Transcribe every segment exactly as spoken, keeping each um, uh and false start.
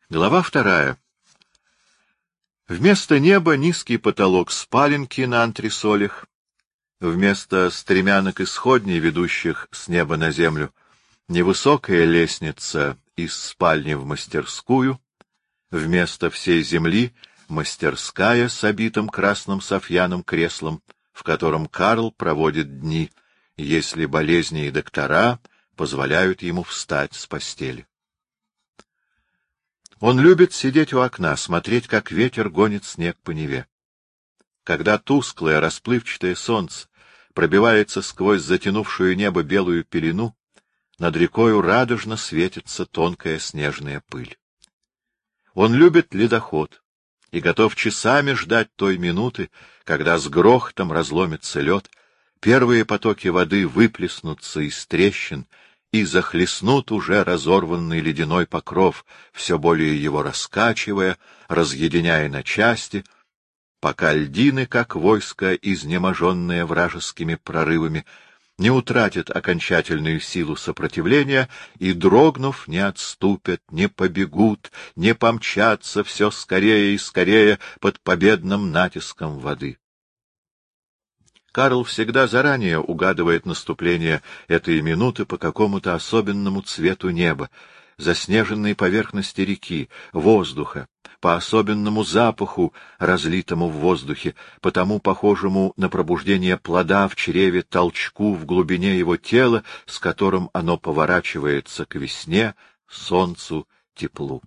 Глава вторая. Вместо неба низкий потолок спаленки на антресолях, вместо стремянок исходней, ведущих с неба на землю, невысокая лестница из спальни в мастерскую, вместо всей земли мастерская с обитым красным софьяным креслом, в котором Карл проводит дни, если болезни и доктора позволяют ему встать с постели. Он любит сидеть у окна, смотреть, как ветер гонит снег по Неве. Когда тусклое, расплывчатое солнце пробивается сквозь затянувшую небо белую пелену, над рекою радужно светится тонкая снежная пыль. Он любит ледоход и готов часами ждать той минуты, когда с грохотом разломится лед, первые потоки воды выплеснутся из трещин и захлестнут уже разорванный ледяной покров, все более его раскачивая, разъединяя на части, пока льдины, как войско, изнеможенное вражескими прорывами, не утратят окончательную силу сопротивления и, дрогнув, не отступят, не побегут, не помчатся все скорее и скорее под победным натиском воды. Карл всегда заранее угадывает наступление этой минуты по какому-то особенному цвету неба, заснеженной поверхности реки, воздуха, по особенному запаху, разлитому в воздухе, по тому похожему на пробуждение плода в чреве толчку в глубине его тела, с которым оно поворачивается к весне, солнцу, теплу.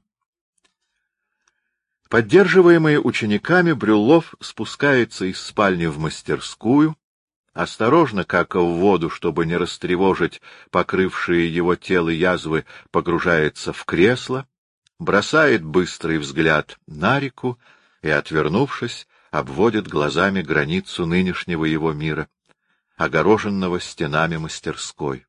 Поддерживаемый учениками, Брюллов спускается из спальни в мастерскую, осторожно, как в воду, чтобы не растревожить покрывшие его тело язвы, погружается в кресло, бросает быстрый взгляд на реку и, отвернувшись, обводит глазами границу нынешнего его мира, огороженного стенами мастерской.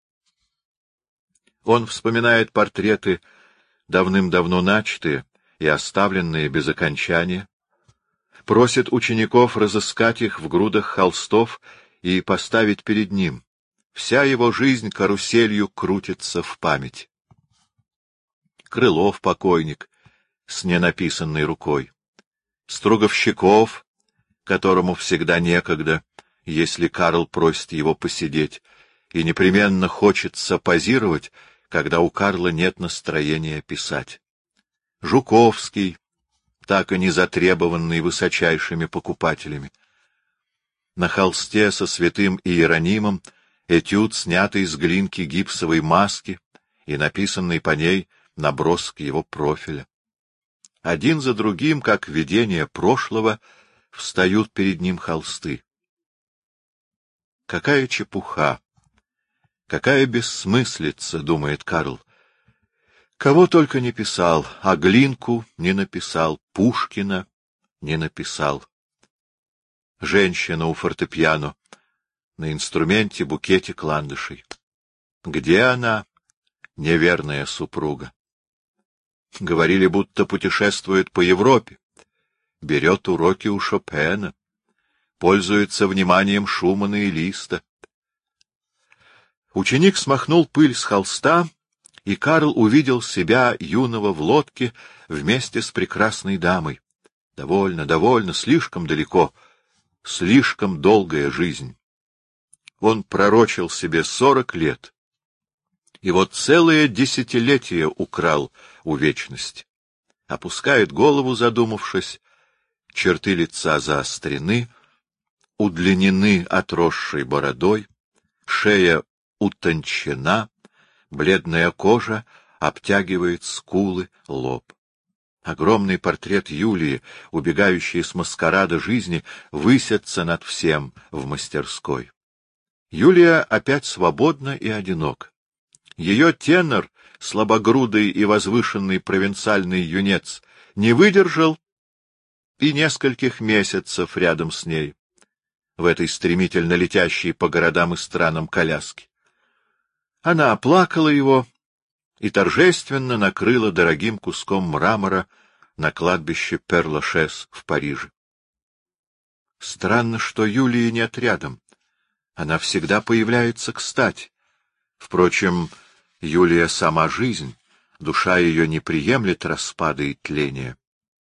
Он вспоминает портреты, давным-давно начатые и оставленные без окончания, просит учеников разыскать их в грудах холстов и поставить перед ним. Вся его жизнь каруселью крутится в память. Крылов покойник с ненаписанной рукой, Струговщиков, которому всегда некогда, если Карл просит его посидеть, и непременно хочется позировать, когда у Карла нет настроения писать. Жуковский, так и не затребованный высочайшими покупателями. На холсте со святым Иеронимом этюд, снятый с глинки гипсовой маски и написанный по ней набросок его профиля. Один за другим, как видение прошлого, встают перед ним холсты. Какая чепуха! Какая бессмыслица, думает Карл. Кого только не писал, а Глинку не написал, Пушкина не написал. Женщина у фортепиано, на инструменте букетик ландышей. Где она, неверная супруга? Говорили, будто путешествует по Европе, берет уроки у Шопена, пользуется вниманием Шумана и Листа. Ученик смахнул пыль с холста, и Карл увидел себя юного в лодке вместе с прекрасной дамой. Довольно, довольно, слишком далеко, слишком долгая жизнь. Он пророчил себе сорок лет, и вот целое десятилетие украл у вечности. Опускает голову, задумавшись, черты лица заострены, удлинены отросшей бородой, шея утончена, бледная кожа обтягивает скулы, лоб. Огромный портрет Юлии, убегающий с маскарада жизни, высится над всем в мастерской. Юлия опять свободна и одинока. Ее тенор, слабогрудый и возвышенный провинциальный юнец, не выдержал и нескольких месяцев рядом с ней, в этой стремительно летящей по городам и странам коляске. Она оплакала его и торжественно накрыла дорогим куском мрамора на кладбище Пер-Лашез в Париже. Странно, что Юлии нет рядом. Она всегда появляется кстати. Впрочем, Юлия — сама жизнь, душа ее не приемлет распада и тления.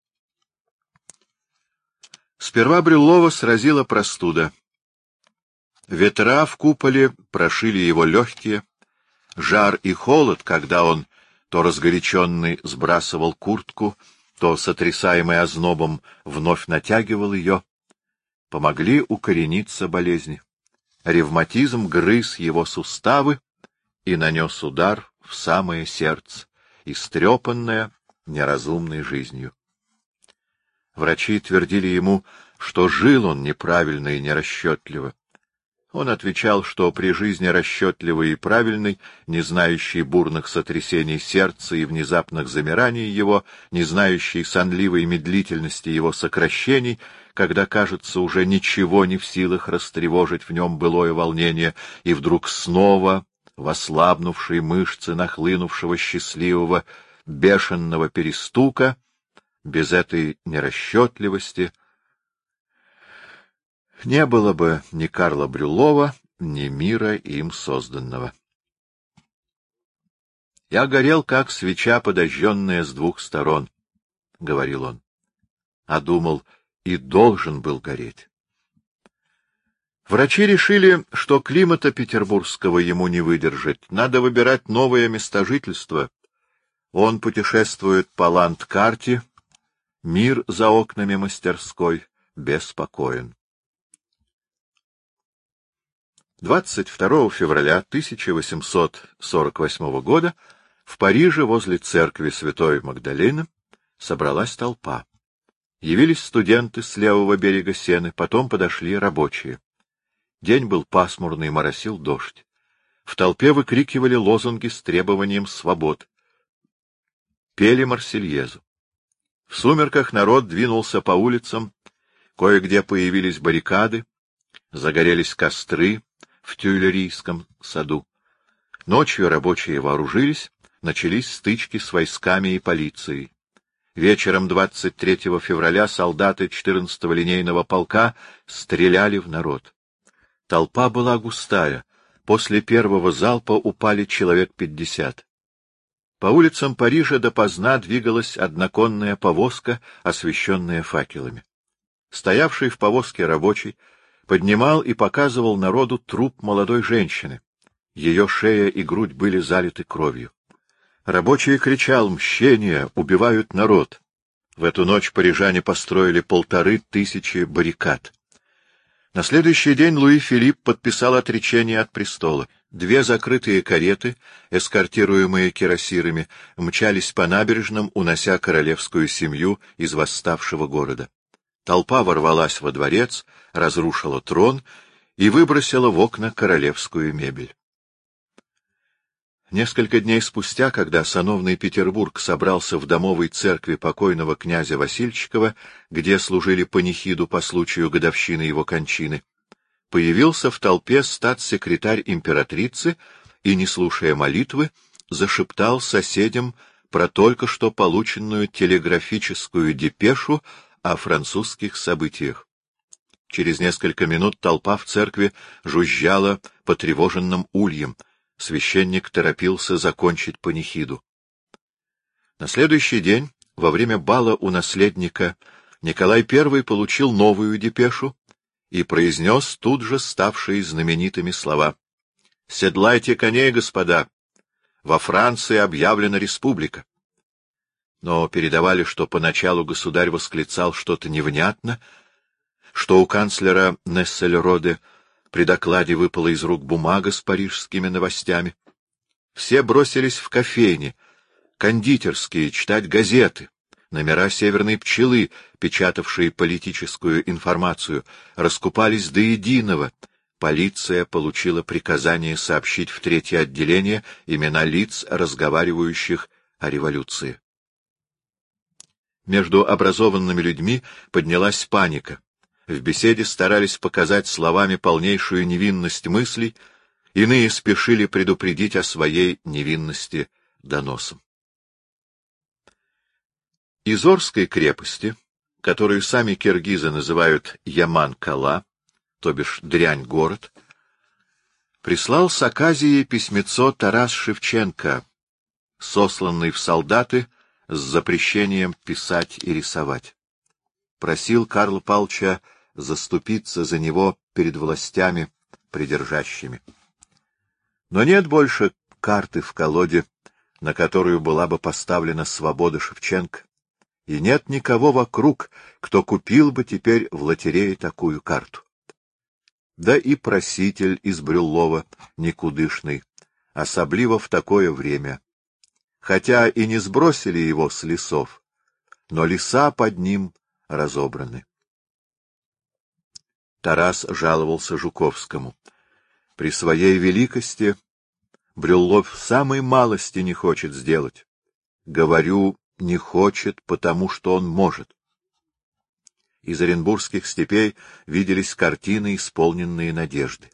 Сперва Брюллова сразила простуда. Ветра в куполе прошили его легкие, жар и холод, когда он, то разгоряченный, сбрасывал куртку, то, сотрясаемый ознобом, вновь натягивал ее, помогли укорениться болезни. Ревматизм грыз его суставы и нанес удар в самое сердце, истрепанное неразумной жизнью. Врачи твердили ему, что жил он неправильно и нерасчетливо. Он отвечал, что при жизни расчетливой и правильной, не знающей бурных сотрясений сердца и внезапных замираний его, не знающей сонливой медлительности его сокращений, когда, кажется, уже ничего не в силах растревожить в нем былое волнение, и вдруг снова в ослабнувшей мышцы нахлынувшего счастливого, бешеного перестука, без этой нерасчетливости, не было бы ни Карла Брюллова, ни мира им созданного. «Я горел, как свеча, подожженная с двух сторон», — говорил он, — а думал, и должен был гореть. Врачи решили, что климата петербургского ему не выдержать, надо выбирать новое место жительства. Он путешествует по ландкарте, мир за окнами мастерской беспокоен. двадцать второго февраля тысяча восемьсот сорок восьмого года в Париже возле церкви Святой Магдалены собралась толпа. Явились студенты с левого берега Сены, потом подошли рабочие. День был пасмурный, моросил дождь. В толпе выкрикивали лозунги с требованием свобод. Пели Марсельезу. В сумерках народ двинулся по улицам, кое-где появились баррикады, загорелись костры в Тюильрийском саду. Ночью рабочие вооружились, начались стычки с войсками и полицией. Вечером двадцать третьего февраля солдаты четырнадцатого линейного полка стреляли в народ. Толпа была густая, после первого залпа упали человек пятьдесят. По улицам Парижа допоздна двигалась одноконная повозка, освещенная факелами. Стоявший в повозке рабочий поднимал и показывал народу труп молодой женщины. Ее шея и грудь были залиты кровью. Рабочий кричал: «Мщение! Убивают народ!» В эту ночь парижане построили полторы тысячи баррикад. На следующий день Луи Филипп подписал отречение от престола. Две закрытые кареты, эскортируемые кирасирами, мчались по набережным, унося королевскую семью из восставшего города. Толпа ворвалась во дворец, разрушила трон и выбросила в окна королевскую мебель. Несколько дней спустя, когда сановный Петербург собрался в домовой церкви покойного князя Васильчикова, где служили панихиду по случаю годовщины его кончины, появился в толпе статс-секретарь императрицы и, не слушая молитвы, зашептал соседям про только что полученную телеграфическую депешу о французских событиях. Через несколько минут толпа в церкви жужжала потревоженным ульем. Священник торопился закончить панихиду. На следующий день, во время бала у наследника, Николай Первый получил новую депешу и произнес тут же ставшие знаменитыми слова: «Седлайте коней, господа! Во Франции объявлена республика!» Но передавали, что поначалу государь восклицал что-то невнятно, что у канцлера Нессельроде при докладе выпала из рук бумага с парижскими новостями. Все бросились в кофейни, кондитерские, читать газеты. Номера «Северной пчелы», печатавшие политическую информацию, раскупались до единого. Полиция получила приказание сообщить в третье отделение имена лиц, разговаривающих о революции. Между образованными людьми поднялась паника. В беседе старались показать словами полнейшую невинность мыслей, иные спешили предупредить о своей невинности доносом. Из Орской крепости, которую сами киргизы называют Яман-Кала, то бишь дрянь-город, прислал с Аказии письмецо Тарас Шевченко, сосланный в солдаты с запрещением писать и рисовать. Просил Карла Павловича заступиться за него перед властями придержащими. Но нет больше карты в колоде, на которую была бы поставлена свобода Шевченко, и нет никого вокруг, кто купил бы теперь в лотерее такую карту. Да и проситель из Брюллова никудышный, особливо в такое время. Хотя и не сбросили его с лесов, но леса под ним разобраны. Тарас жаловался Жуковскому. При своей великости Брюллов самой малости не хочет сделать. Говорю, не хочет, потому что он может. Из оренбургских степей виделись картины, исполненные надежды.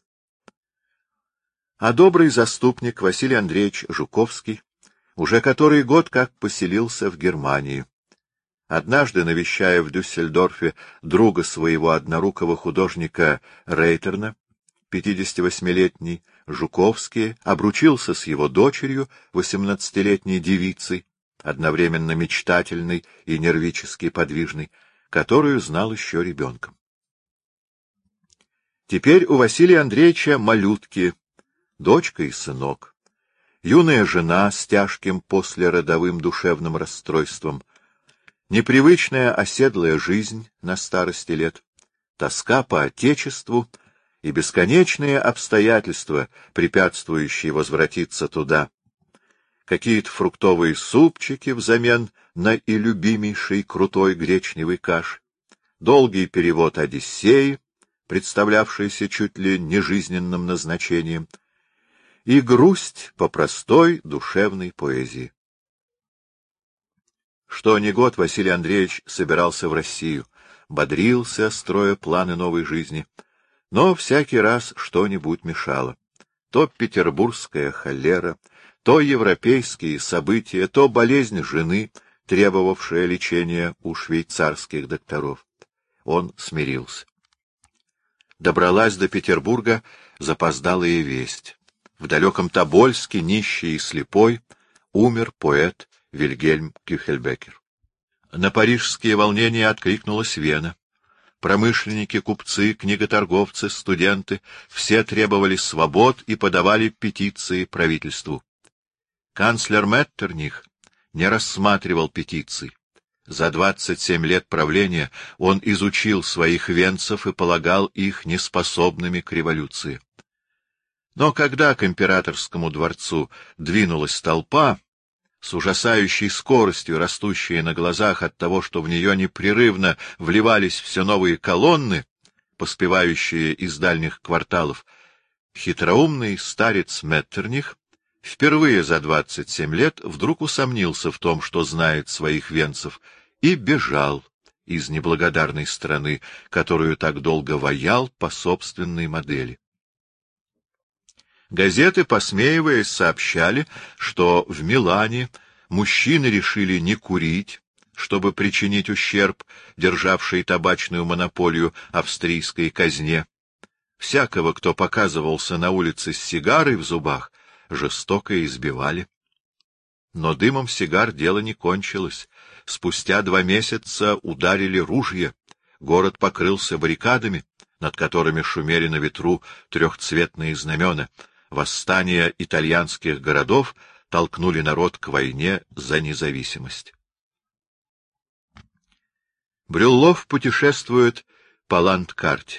А добрый заступник Василий Андреевич Жуковский уже который год как поселился в Германии. Однажды, навещая в Дюссельдорфе друга своего однорукого художника Рейтерна, пятидесятивосьмилетний Жуковский обручился с его дочерью, восемнадцатилетней девицей, одновременно мечтательной и нервически подвижной, которую знал еще ребенком. Теперь у Василия Андреевича малютки, дочка и сынок, юная жена с тяжким послеродовым душевным расстройством, непривычная оседлая жизнь на старости лет, тоска по отечеству и бесконечные обстоятельства, препятствующие возвратиться туда, какие-то фруктовые супчики взамен на и любимейший крутой гречневый каш, долгий перевод «Одиссеи», представлявшийся чуть ли не жизненным назначением, и грусть по простой душевной поэзии. Что ни год Василий Андреевич собирался в Россию, бодрился, строя планы новой жизни, но всякий раз что-нибудь мешало. То петербургская холера, то европейские события, то болезнь жены, требовавшая лечения у швейцарских докторов. Он смирился. Добралась до Петербурга запоздалая весть. В далеком Тобольске, нищий и слепой, умер поэт Вильгельм Кюхельбекер. На парижские волнения откликнулась Вена. Промышленники, купцы, книготорговцы, студенты — все требовали свобод и подавали петиции правительству. Канцлер Меттерних не рассматривал петиций. За двадцать семь лет правления он изучил своих венцев и полагал их неспособными к революции. Но когда к императорскому дворцу двинулась толпа, с ужасающей скоростью растущая на глазах от того, что в нее непрерывно вливались все новые колонны, поспевающие из дальних кварталов, хитроумный старец Меттерних впервые за двадцать семь лет вдруг усомнился в том, что знает своих венцев, и бежал из неблагодарной страны, которую так долго ваял по собственной модели. Газеты, посмеиваясь, сообщали, что в Милане мужчины решили не курить, чтобы причинить ущерб, державшей табачную монополию австрийской казне. Всякого, кто показывался на улице с сигарой в зубах, жестоко избивали. Но дымом сигар дело не кончилось. Спустя два месяца ударили ружья, город покрылся баррикадами, над которыми шумели на ветру трехцветные знамена. Восстания итальянских городов толкнули народ к войне за независимость. Брюллов путешествует по ландкарте.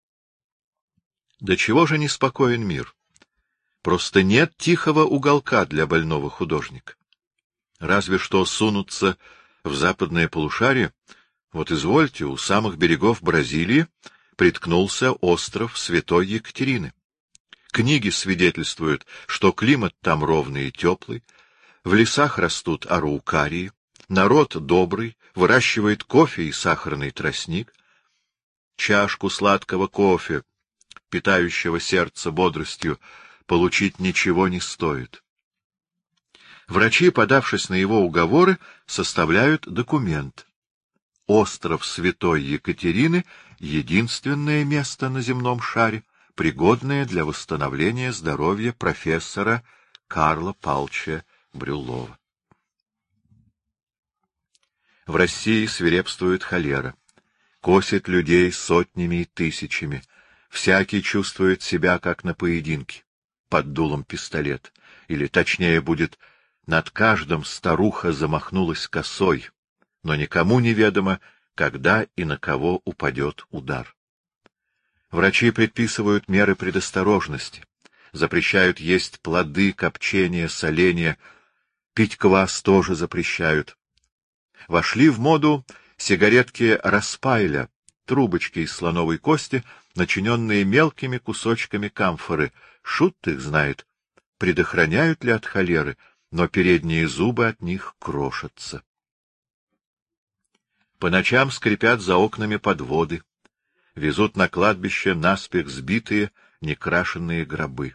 До чего же неспокоен мир? Просто нет тихого уголка для больного художника. Разве что сунуться в западное полушарие. Вот извольте, у самых берегов Бразилии приткнулся остров Святой Екатерины. Книги свидетельствуют, что климат там ровный и теплый, в лесах растут араукарии, народ добрый, выращивает кофе и сахарный тростник. Чашку сладкого кофе, питающего сердце бодростью, получить ничего не стоит. Врачи, подавшись на его уговоры, составляют документ. Остров Святой Екатерины — единственное место на земном шаре, пригодное для восстановления здоровья профессора Карла Павловича Брюллова. В России свирепствует холера, косит людей сотнями и тысячами, всякий чувствует себя как на поединке, под дулом пистолет, или, точнее будет, над каждым старуха замахнулась косой, но никому неведомо, когда и на кого упадет удар. Врачи предписывают меры предосторожности, запрещают есть плоды, копчения, соления, пить квас тоже запрещают. Вошли в моду сигаретки Распайля, трубочки из слоновой кости, начиненные мелкими кусочками камфоры. Шут их знает, предохраняют ли от холеры, но передние зубы от них крошатся. По ночам скрипят за окнами подводы, везут на кладбище наспех сбитые, некрашенные гробы.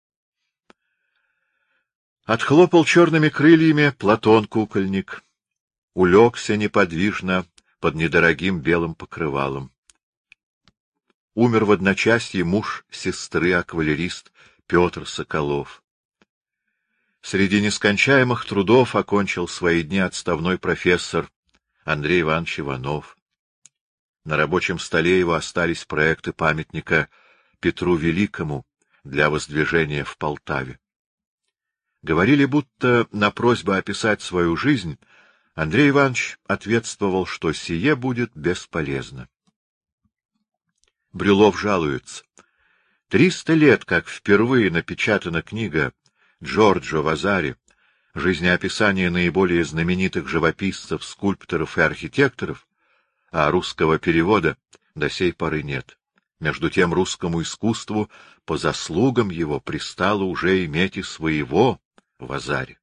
Отхлопал черными крыльями Платон-кукольник, улегся неподвижно под недорогим белым покрывалом. Умер в одночасье муж сестры-аквалерист Петр Соколов. Среди нескончаемых трудов окончил свои дни отставной профессор Андрей Иванович Иванов. На рабочем столе его остались проекты памятника Петру Великому для воздвижения в Полтаве. Говорили, будто на просьбу описать свою жизнь Андрей Иванович ответствовал, что сие будет бесполезно. Брюллов жалуется. Триста лет, как впервые напечатана книга Джорджо Вазари «Жизнеописание наиболее знаменитых живописцев, скульпторов и архитекторов», а русского перевода до сей поры нет. Между тем русскому искусству по заслугам его пристало уже иметь и своего Вазари.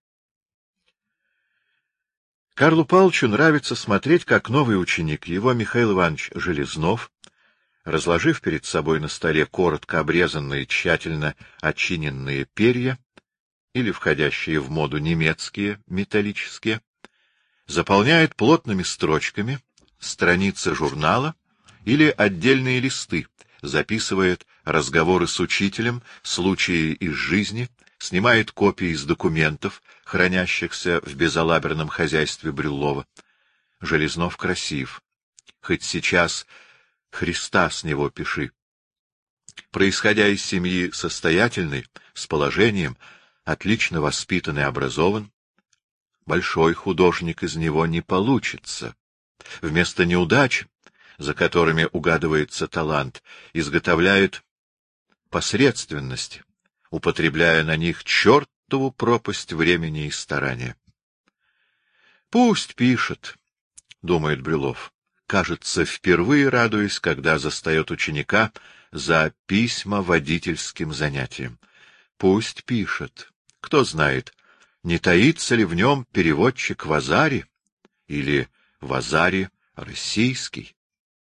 Карлу Павловичу нравится смотреть, как новый ученик его, Михаил Иванович Железнов, разложив перед собой на столе коротко обрезанные, тщательно очиненные перья, или входящие в моду немецкие, металлические, заполняет плотными строчками страницы журнала или отдельные листы, записывает разговоры с учителем, случаи из жизни, снимает копии из документов, хранящихся в безалаберном хозяйстве Брюллова. Железнов красив. Хоть сейчас Христа с него пиши. Происходя из семьи состоятельной, с положением, отлично воспитан и образован, большой художник из него не получится. Вместо неудач, за которыми угадывается талант, изготовляет посредственности, употребляя на них чертову пропасть времени и старания. Пусть пишет, — думает Брюллов, кажется, впервые радуясь, когда застает ученика за письма водительским занятием. Пусть пишет. Кто знает, не таится ли в нем переводчик Вазари или Вазари российский.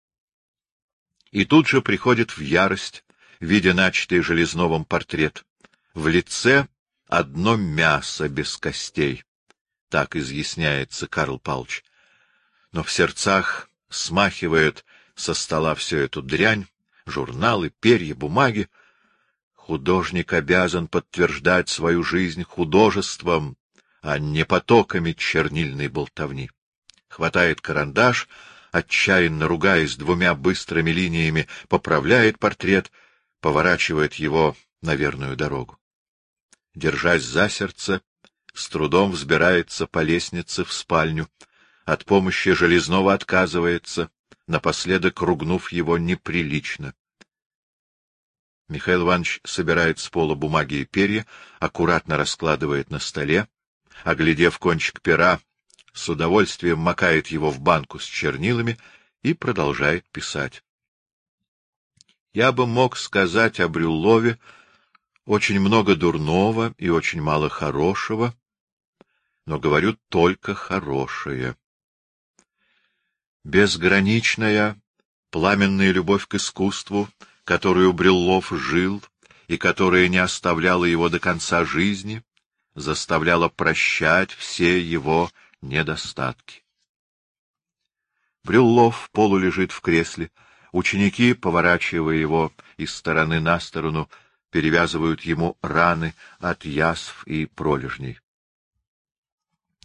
И тут же приходит в ярость, видя начатый Железновым портрет. В лице одно мясо без костей. Так изъясняется Карл Павлович. Но в сердцах смахивает со стола всю эту дрянь, журналы, перья, бумаги. Художник обязан подтверждать свою жизнь художеством, а не потоками чернильной болтовни. Хватает карандаш, отчаянно ругаясь двумя быстрыми линиями, поправляет портрет, поворачивает его на верную дорогу. Держась за сердце, с трудом взбирается по лестнице в спальню, от помощи Железнова отказывается, напоследок ругнув его неприлично. Михаил Иванович собирает с пола бумаги и перья, аккуратно раскладывает на столе, оглядев кончик пера, с удовольствием макает его в банку с чернилами и продолжает писать. Я бы мог сказать о Брюллове очень много дурного и очень мало хорошего, но говорю только хорошее. Безграничная, пламенная любовь к искусству, которую Брюллов жил и которая не оставляла его до конца жизни, заставляла прощать все его недостатки. Брюллов полулежит в кресле, ученики, поворачивая его из стороны на сторону, перевязывают ему раны от язв и пролежней.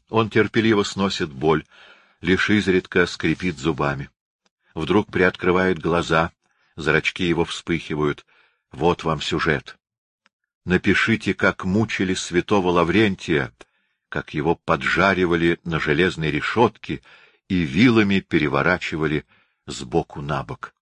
Он терпеливо сносит боль, лишь изредка скрипит зубами. Вдруг приоткрывает глаза, зрачки его вспыхивают. Вот вам сюжет. Напишите, как мучили святого Лаврентия, как его поджаривали на железной решетке и вилами переворачивали сбоку на бок.